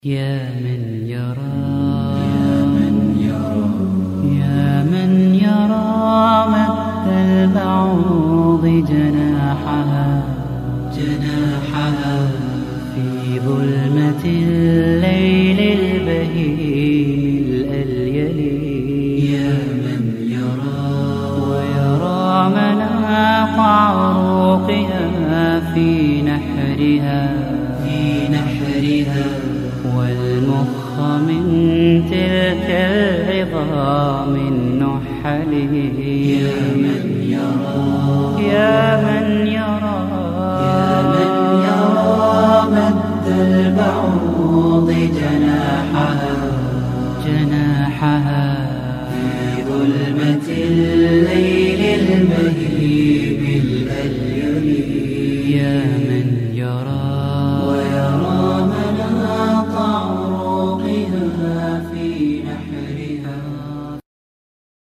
يا من يرى يا من يرى مد البعوض جناحها في ظلمة الليل البهيم الأليل. يا من يرى ويرى مناق عروقها في نحرها والمخ من تلك العظام النحل. يا من يرى مد البعوض جناحها في ظلمة الليل البهيم الأليل. يا من يرى ويرى مناط عروقها في نحرها